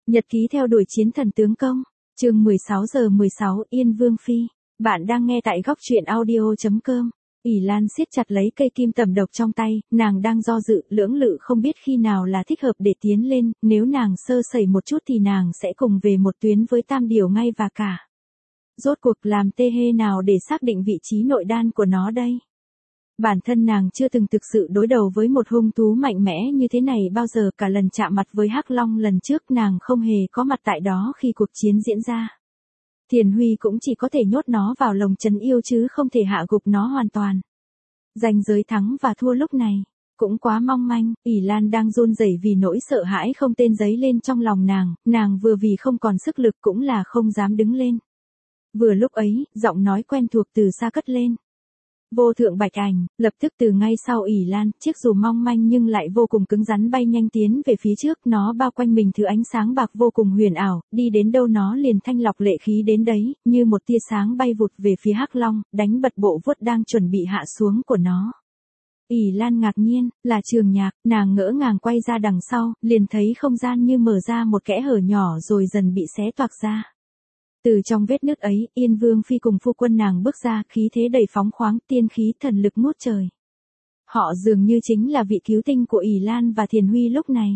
Nhật ký theo đuổi chiến thần tướng công, chương 16:16 Yên Vương Phi. Bạn đang nghe tại góc truyện audio.com. ỷ Lan siết chặt lấy cây kim tầm độc trong tay, nàng đang do dự, lưỡng lự không biết khi nào là thích hợp để tiến lên, nếu nàng sơ sẩy một chút thì nàng sẽ cùng về một tuyến với Tam Điểu ngay và cả. Rốt cuộc làm tê hê nào để xác định vị trí nội đan của nó đây? Bản thân nàng chưa từng thực sự đối đầu với một hung thú mạnh mẽ như thế này bao giờ, cả lần chạm mặt với Hắc Long lần trước nàng không hề có mặt tại đó khi cuộc chiến diễn ra. Thiền Huy cũng chỉ có thể nhốt nó vào lồng trấn yêu chứ không thể hạ gục nó hoàn toàn. Ranh giới thắng và thua lúc này cũng quá mong manh, ỷ Lan đang run rẩy vì nỗi sợ hãi không tên dấy lên trong lòng nàng vừa vì không còn sức lực cũng là không dám đứng lên. Vừa lúc ấy, giọng nói quen thuộc từ xa cất lên. Vô thượng Bạch Ảnh, lập tức từ ngay sau ỷ Lan, chiếc dù mong manh nhưng lại vô cùng cứng rắn bay nhanh tiến về phía trước, nó bao quanh mình thứ ánh sáng bạc vô cùng huyền ảo, đi đến đâu nó liền thanh lọc lệ khí đến đấy, như một tia sáng bay vụt về phía Hắc Long, đánh bật bộ vuốt đang chuẩn bị hạ xuống của nó. ỷ Lan ngạc nhiên, là Trường Nhạc, nàng ngỡ ngàng quay ra đằng sau, liền thấy không gian như mở ra một kẽ hở nhỏ rồi dần bị xé toạc ra. Từ trong vết nứt ấy, Yên Vương Phi cùng phu quân nàng bước ra, khí thế đầy phóng khoáng, tiên khí thần lực ngút trời. Họ dường như chính là vị cứu tinh của ỷ Lan và Thiền Huy lúc này.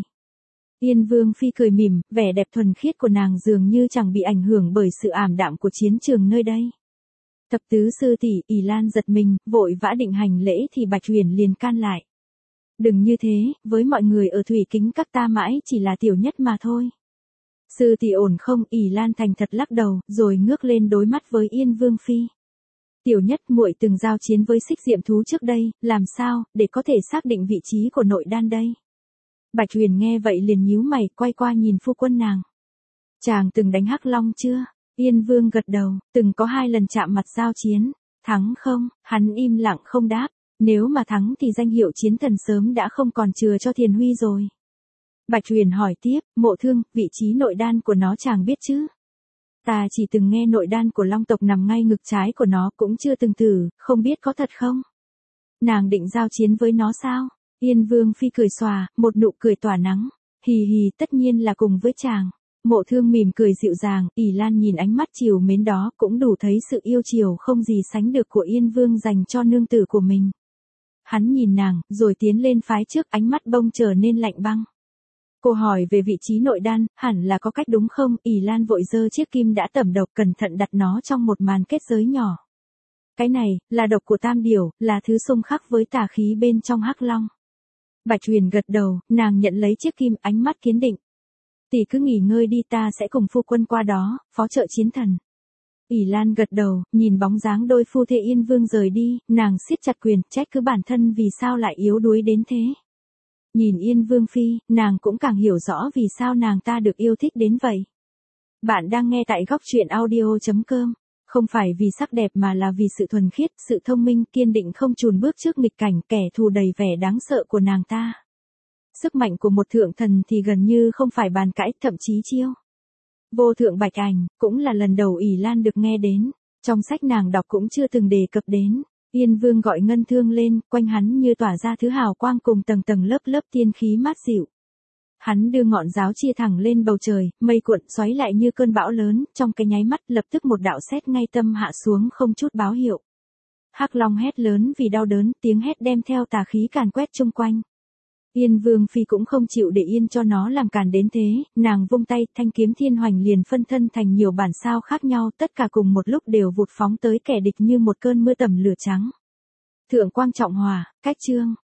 Yên Vương Phi cười mỉm, vẻ đẹp thuần khiết của nàng dường như chẳng bị ảnh hưởng bởi sự ảm đạm của chiến trường nơi đây. Thập tứ sư tỷ, ỷ Lan giật mình, vội vã định hành lễ thì Bạch Huyền liền can lại. Đừng như thế, với mọi người ở Thủy Kính các ta mãi chỉ là tiểu nhất mà thôi. Sư tỷ ổn không? ỷ Lan thành thật lắc đầu, rồi ngước lên đối mắt với Yên Vương Phi. Tiểu nhất, muội từng giao chiến với Xích Diệm thú trước đây, làm sao để có thể xác định vị trí của nội đan đây? Bạch Huyền nghe vậy liền nhíu mày, quay qua nhìn phu quân nàng. Chàng từng đánh Hắc Long chưa? Yên Vương gật đầu, từng có 2 lần chạm mặt giao chiến. Thắng không? Hắn im lặng không đáp. Nếu mà thắng thì danh hiệu chiến thần sớm đã không còn chừa cho Thiền Huy rồi. Bạch Huyền hỏi tiếp, Mộ Thương, vị trí nội đan của nó chàng biết chứ? Ta chỉ từng nghe nội đan của Long tộc nằm ngay ngực trái của nó, cũng chưa từng thử, không biết có thật không? Nàng định giao chiến với nó sao? Yên Vương Phi cười xòa, một nụ cười tỏa nắng. Hì hì, tất nhiên là cùng với chàng. Mộ Thương mỉm cười dịu dàng, ỷ Lan nhìn ánh mắt trìu mến đó cũng đủ thấy sự yêu chiều không gì sánh được của Yên Vương dành cho nương tử của mình. Hắn nhìn nàng, rồi tiến lên phái trước, ánh mắt bông trở nên lạnh băng. Cô hỏi về vị trí nội đan, hẳn là có cách đúng không? ỷ Lan vội giơ chiếc kim đã tẩm độc cẩn thận đặt nó trong một màn kết giới nhỏ. Cái này, là độc của Tam Điểu, là thứ xung khắc với tà khí bên trong Hắc Long. Bạch Huyền gật đầu, nàng nhận lấy chiếc kim, ánh mắt kiên định. Tỷ cứ nghỉ ngơi đi, ta sẽ cùng phu quân qua đó, phó trợ chiến thần. ỷ Lan gật đầu, nhìn bóng dáng đôi phu thê Yên Vương rời đi, nàng siết chặt quyền, trách cứ bản thân vì sao lại yếu đuối đến thế. Nhìn Yên Vương Phi, nàng cũng càng hiểu rõ vì sao nàng ta được yêu thích đến vậy. Bạn đang nghe tại góc truyện audio.com. Không phải vì sắc đẹp mà là vì sự thuần khiết, sự thông minh, kiên định không chùn bước trước nghịch cảnh, kẻ thù đầy vẻ đáng sợ của nàng ta. Sức mạnh của một thượng thần thì gần như không phải bàn cãi, thậm chí chiêu. Vô thượng Bạch Ảnh, cũng là lần đầu ỷ Lan được nghe đến. Trong sách nàng đọc cũng chưa từng đề cập đến. Yên Vương gọi ngân thương lên, quanh hắn như tỏa ra thứ hào quang cùng tầng tầng lớp lớp tiên khí mát dịu. Hắn đưa ngọn giáo chia thẳng lên bầu trời, mây cuộn xoáy lại như cơn bão lớn, trong cái nháy mắt lập tức một đạo sét ngay tâm hạ xuống không chút báo hiệu. Hắc Long hét lớn vì đau đớn, tiếng hét đem theo tà khí càn quét chung quanh. Yên Vương Phi cũng không chịu để yên cho nó làm càn đến thế, nàng vung tay, thanh kiếm thiên hoành liền phân thân thành nhiều bản sao khác nhau, tất cả cùng một lúc đều vụt phóng tới kẻ địch như một cơn mưa tầm lửa trắng. Thượng quang trọng hòa, cách chương.